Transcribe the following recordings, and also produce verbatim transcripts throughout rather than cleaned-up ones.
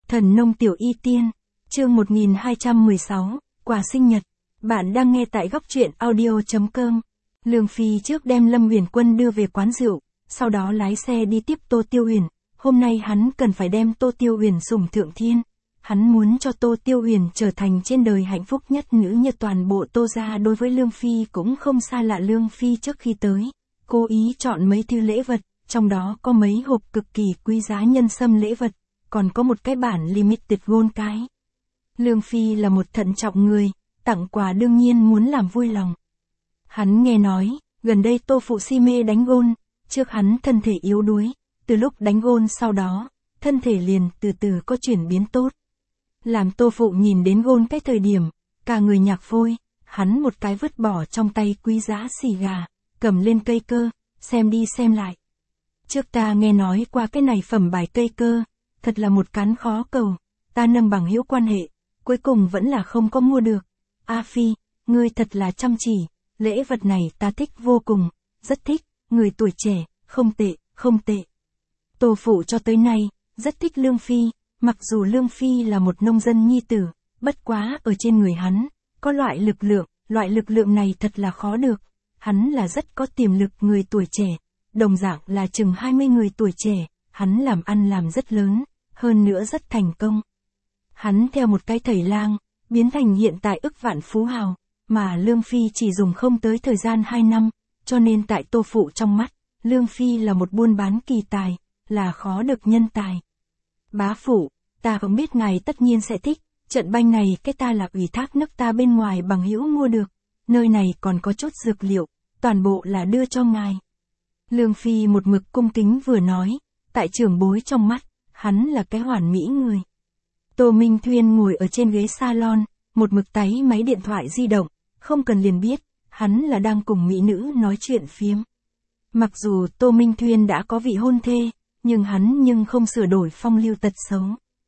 Thần nông tiểu y tiên, chương một nghìn hai trăm mười sáu, quà sinh nhật. Bạn đang nghe tại góc truyện audio.com. Lương Phi trước đem Lâm Huyền Quân đưa về quán rượu, sau đó lái xe đi tiếp Tô Tiêu Huyền. Hôm nay hắn cần phải đem Tô Tiêu Huyền sủng thượng thiên. Hắn muốn cho Tô Tiêu Huyền trở thành trên đời hạnh phúc nhất nữ như toàn bộ Tô gia. Đối với Lương Phi cũng không xa lạ. Lương Phi trước khi tới, cố ý chọn mấy thứ lễ vật, trong đó có mấy hộp cực kỳ quý giá nhân sâm lễ vật, còn có một cái bản limited gold cái. Lương Phi là một thận trọng người, tặng quà đương nhiên muốn làm vui lòng. Hắn nghe nói, gần đây Tô phụ si mê đánh gôn, trước hắn thân thể yếu đuối, từ lúc đánh gôn sau đó, thân thể liền từ từ có chuyển biến tốt. Làm Tô phụ nhìn đến gôn cái thời điểm, cả người nhạc phôi, hắn một cái vứt bỏ trong tay quý giá xì gà, cầm lên cây cơ, xem đi xem lại. Trước ta nghe nói qua cái này phẩm bài cây cơ, thật là một cán khó cầu, ta nâng bằng hữu quan hệ, cuối cùng vẫn là không có mua được. A Phi, ngươi thật là chăm chỉ, lễ vật này ta thích vô cùng, rất thích, người tuổi trẻ, không tệ, không tệ. Tô phụ cho tới nay, rất thích Lương Phi, mặc dù Lương Phi là một nông dân nhi tử, bất quá ở trên người hắn, có loại lực lượng, loại lực lượng này thật là khó được, hắn là rất có tiềm lực người tuổi trẻ, đồng dạng là chừng hai mươi người tuổi trẻ, hắn làm ăn làm rất lớn, hơn nữa rất thành công. Hắn theo một cái thầy lang, biến thành hiện tại ức vạn phú hào, mà Lương Phi chỉ dùng không tới thời gian hai năm, cho nên tại Tô phụ trong mắt, Lương Phi là một buôn bán kỳ tài, là khó được nhân tài. Bá phụ, ta không biết ngài tất nhiên sẽ thích, trận banh này cái ta là ủy thác nước ta bên ngoài bằng hữu mua được, nơi này còn có chút dược liệu, toàn bộ là đưa cho ngài. Lương Phi một mực cung kính vừa nói, tại trưởng bối trong mắt, hắn là cái hoàn mỹ người. Tô Minh Thuyên ngồi ở trên ghế salon, một mực táy máy điện thoại di động, không cần liền biết, hắn là đang cùng mỹ nữ nói chuyện phiếm. Mặc dù Tô Minh Thuyên đã có vị hôn thê, nhưng hắn nhưng không sửa đổi phong lưu tật xấu.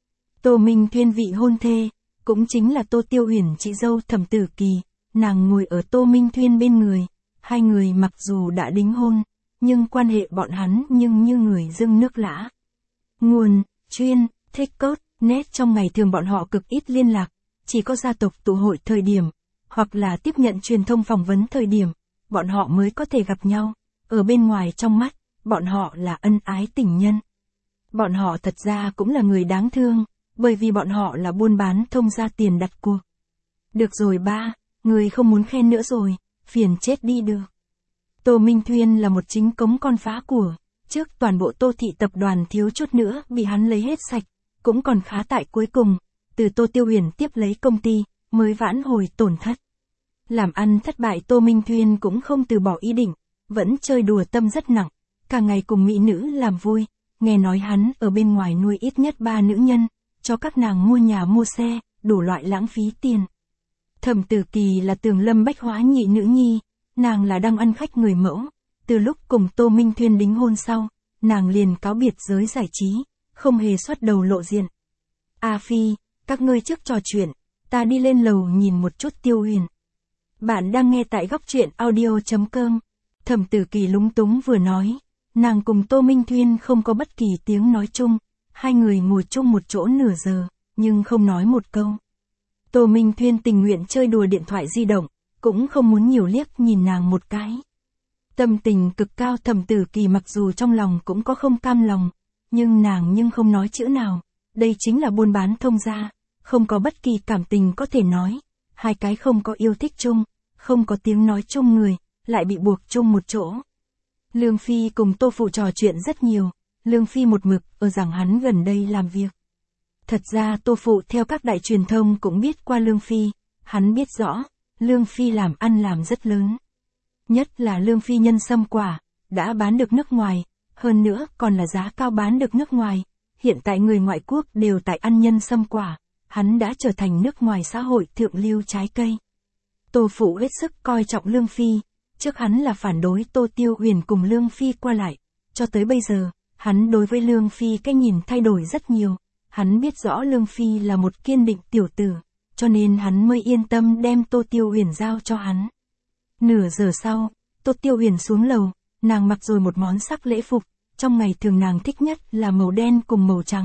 Tô Minh Thuyên vị hôn thê, cũng chính là Tô Tiêu Huyền chị dâu Thẩm Tử Kỳ, nàng ngồi ở Tô Minh Thuyên bên người, hai người mặc dù đã đính hôn, nhưng quan hệ bọn hắn nhưng như người dưng nước lã. Nguồn, chuyên, thích cốt, net trong ngày thường bọn họ cực ít liên lạc, chỉ có gia tộc tụ hội thời điểm, hoặc là tiếp nhận truyền thông phỏng vấn thời điểm, bọn họ mới có thể gặp nhau, ở bên ngoài trong mắt, bọn họ là ân ái tình nhân. Bọn họ thật ra cũng là người đáng thương, bởi vì bọn họ là buôn bán thông gia tiền đặt cuộc. Được rồi ba, người không muốn khen nữa rồi, phiền chết đi được. Tô Minh Thuyên là một chính cống con phá của, trước toàn bộ Tô thị tập đoàn thiếu chút nữa bị hắn lấy hết sạch, cũng còn khá tại cuối cùng, từ Tô Tiêu Huyền tiếp lấy công ty, mới vãn hồi tổn thất. Làm ăn thất bại Tô Minh Thuyên cũng không từ bỏ ý định, vẫn chơi đùa tâm rất nặng, cả ngày cùng mỹ nữ làm vui, nghe nói hắn ở bên ngoài nuôi ít nhất ba nữ nhân, cho các nàng mua nhà mua xe, đủ loại lãng phí tiền. Thẩm Tử Kỳ là Tường Lâm Bách Hóa nhị nữ nhi, nàng là đang ăn khách người mẫu, từ lúc cùng Tô Minh Thuyên đính hôn sau, nàng liền cáo biệt giới giải trí, không hề xuất đầu lộ diện. A Phi, các ngươi trước trò chuyện, ta đi lên lầu nhìn một chút Tiêu Huyền. Bạn đang nghe tại góc truyện audio.com. Thẩm Tử Kỳ lúng túng vừa nói, nàng cùng Tô Minh Thuyên không có bất kỳ tiếng nói chung, hai người ngồi chung một chỗ nửa giờ, nhưng không nói một câu. Tô Minh Thuyên tình nguyện chơi đùa điện thoại di động, cũng không muốn nhiều liếc nhìn nàng một cái. Tâm tình cực cao. Thẩm Tử Kỳ mặc dù trong lòng cũng có không cam lòng, nhưng nàng nhưng không nói chữ nào, đây chính là buôn bán thông gia, không có bất kỳ cảm tình có thể nói, hai cái không có yêu thích chung, không có tiếng nói chung người, lại bị buộc chung một chỗ. Lương Phi cùng Tô phụ trò chuyện rất nhiều, Lương Phi một mực ở rằng hắn gần đây làm việc. Thật ra Tô phụ theo các đại truyền thông cũng biết qua Lương Phi, hắn biết rõ, Lương Phi làm ăn làm rất lớn. Nhất là Lương Phi nhân sâm quả, đã bán được nước ngoài, hơn nữa còn là giá cao bán được nước ngoài. Hiện tại người ngoại quốc đều tại ăn nhân sâm quả, hắn đã trở thành nước ngoài xã hội thượng lưu trái cây. Tô phụ hết sức coi trọng Lương Phi, trước hắn là phản đối Tô Tiêu Huyền cùng Lương Phi qua lại, cho tới bây giờ, hắn đối với Lương Phi cái nhìn thay đổi rất nhiều, hắn biết rõ Lương Phi là một kiên định tiểu tử, cho nên hắn mới yên tâm đem Tô Tiêu Huyền giao cho hắn. Nửa giờ sau, Tô Tiêu Huyền xuống lầu, nàng mặc rồi một món sắc lễ phục, trong ngày thường nàng thích nhất là màu đen cùng màu trắng,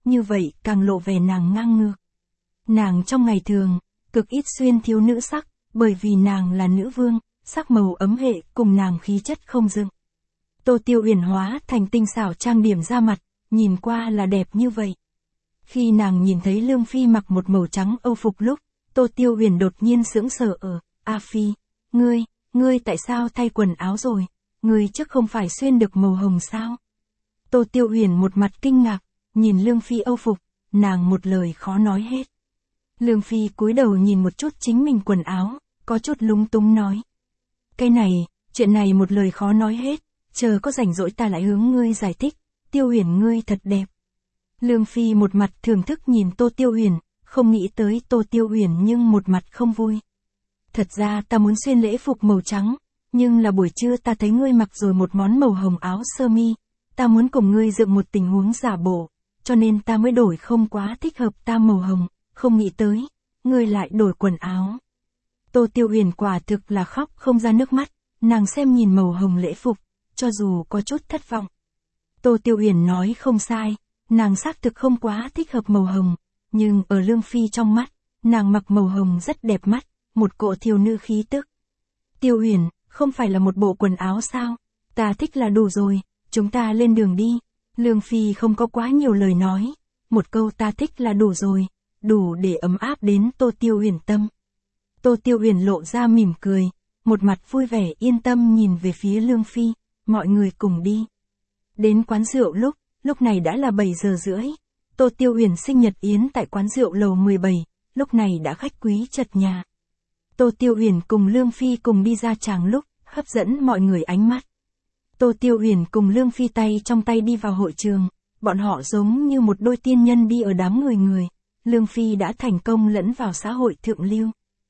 như vậy càng lộ vẻ nàng ngang ngược. Nàng trong ngày thường, cực ít xuyên thiếu nữ sắc, bởi vì nàng là nữ vương, sắc màu ấm hệ cùng nàng khí chất không dựng. Tô Tiêu Uyển hóa thành tinh xảo trang điểm da mặt, nhìn qua là đẹp như vậy. Khi nàng nhìn thấy Lương Phi mặc một màu trắng âu phục lúc, Tô Tiêu Uyển đột nhiên sững sờ ở, A Phi, ngươi, ngươi tại sao thay quần áo rồi, ngươi trước không phải xuyên được màu hồng sao? Tô Tiêu Uyển một mặt kinh ngạc, nhìn Lương Phi âu phục, nàng một lời khó nói hết. Lương Phi cúi đầu nhìn một chút chính mình quần áo, có chút lúng túng nói. Cái này, chuyện này một lời khó nói hết, chờ có rảnh rỗi ta lại hướng ngươi giải thích, Tiêu Uyển ngươi thật đẹp. Lương Phi một mặt thưởng thức nhìn Tô Tiêu Uyển, không nghĩ tới Tô Tiêu Uyển nhưng một mặt không vui. Thật ra ta muốn xuyên lễ phục màu trắng, nhưng là buổi trưa ta thấy ngươi mặc rồi một món màu hồng áo sơ mi, ta muốn cùng ngươi dựng một tình huống giả bộ, cho nên ta mới đổi không quá thích hợp ta màu hồng, không nghĩ tới, ngươi lại đổi quần áo. Tô Tiêu Uyển quả thực là khóc không ra nước mắt, nàng xem nhìn màu hồng lễ phục, cho dù có chút thất vọng. Tô Tiêu Uyển nói không sai, nàng xác thực không quá thích hợp màu hồng, nhưng ở Lương Phi trong mắt, nàng mặc màu hồng rất đẹp mắt, một cỗ thiếu nữ khí tức. Tiêu Uyển, không phải là một bộ quần áo sao, ta thích là đủ rồi, chúng ta lên đường đi. Lương Phi không có quá nhiều lời nói, một câu ta thích là đủ rồi, đủ để ấm áp đến Tô Tiêu Uyển tâm. Tô Tiêu Uyển lộ ra mỉm cười, một mặt vui vẻ yên tâm nhìn về phía Lương Phi, mọi người cùng đi. Đến quán rượu lúc, lúc này đã là bảy giờ rưỡi, Tô Tiêu Uyển sinh nhật yến tại quán rượu lầu mười bảy, lúc này đã khách quý chật nhà. Tô Tiêu Uyển cùng Lương Phi cùng đi ra tràng lúc, hấp dẫn mọi người ánh mắt. Tô Tiêu Uyển cùng Lương Phi tay trong tay đi vào hội trường, bọn họ giống như một đôi tiên nhân đi ở đám người người, Lương Phi đã thành công lẫn vào xã hội thượng lưu.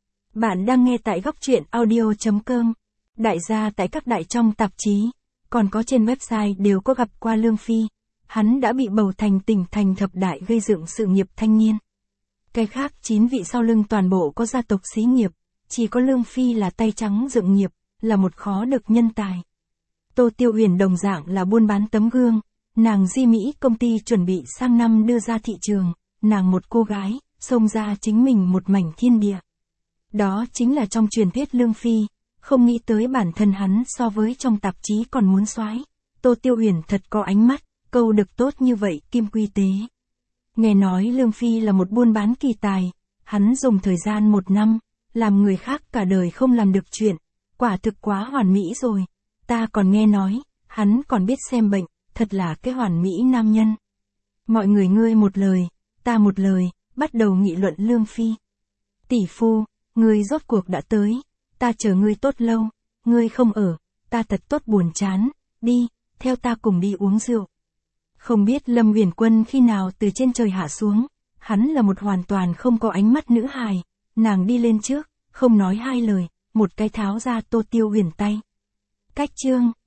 Bạn đang nghe tại góc truyện audio chấm com, đại gia tại các đại trong tạp chí, còn có trên website đều có gặp qua Lương Phi, hắn đã bị bầu thành tỉnh thành thập đại gây dựng sự nghiệp thanh niên. Cái khác chín vị sau lưng toàn bộ có gia tộc xí nghiệp, chỉ có Lương Phi là tay trắng dựng nghiệp, là một khó được nhân tài. Tô Tiêu Uyển đồng dạng là buôn bán tấm gương, nàng Di Mỹ công ty chuẩn bị sang năm đưa ra thị trường, nàng một cô gái, xông ra chính mình một mảnh thiên địa. Đó chính là trong truyền thuyết Lương Phi, không nghĩ tới bản thân hắn so với trong tạp chí còn muốn soái. Tô Tiêu Uyển thật có ánh mắt, câu được tốt như vậy kim quy tế. Nghe nói Lương Phi là một buôn bán kỳ tài, hắn dùng thời gian một năm, làm người khác cả đời không làm được chuyện, quả thực quá hoàn mỹ rồi. Ta còn nghe nói, hắn còn biết xem bệnh, thật là cái hoàn mỹ nam nhân. Mọi người ngươi một lời, ta một lời, bắt đầu nghị luận Lương Phi. Tỷ phu, ngươi rốt cuộc đã tới, ta chờ ngươi tốt lâu, ngươi không ở, ta thật tốt buồn chán, đi, theo ta cùng đi uống rượu. Không biết Lâm Uyển Quân khi nào từ trên trời hạ xuống, hắn là một hoàn toàn không có ánh mắt nữ hài, nàng đi lên trước, không nói hai lời, một cái tháo ra Tô Tiêu Uyển tay. Cách chương